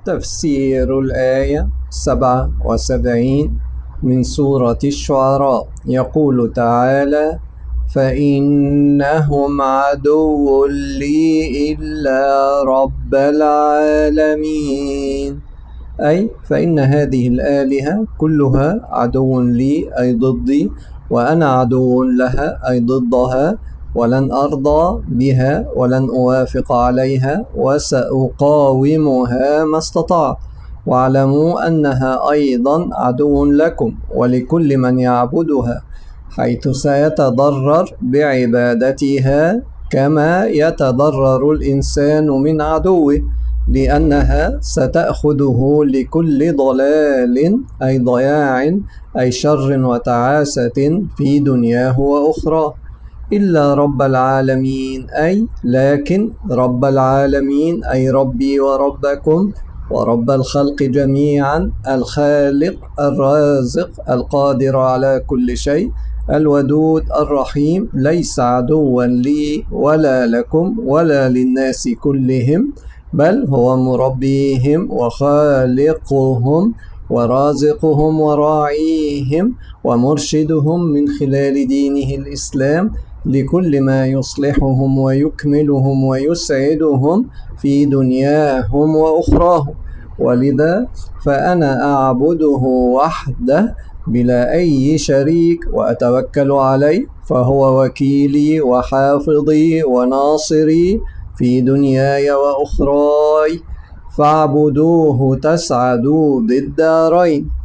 تفسير الآية 77 من سورة الشعراء. يقول تعالى: فإنهم عدو لي إلا رب العالمين، أي فإن هذه الآلهة كلها عدو لي أي ضدي، وأنا عدو لها أي ضدها، ولن أرضى بها ولن أوافق عليها، وسأقاومها ما استطعت. واعلموا أنها أيضا عدو لكم ولكل من يعبدها، حيث سيتضرر بعبادتها كما يتضرر الإنسان من عدوه، لأنها ستأخذه لكل ضلال أي ضياع أي شر وتعاسة في دنياه وأخراه. إلا رب العالمين، أي لكن رب العالمين أي ربي وربكم ورب الخلق جميعا، الخالق الرازق القادر على كل شيء الودود الرحيم، ليس عدوا لي ولا لكم ولا للناس كلهم، بل هو مربيهم وخالقهم ورازقهم وراعيهم ومرشدهم من خلال دينه الإسلام لكل ما يصلحهم ويكملهم ويسعدهم في دنياهم وأخراهم. ولذا فأنا أعبده وحده بلا أي شريك وأتوكل عليه، فهو وكيلي وحافظي وناصري في دنياي وأخراي، فاعبدوه تسعدوا بالدارين.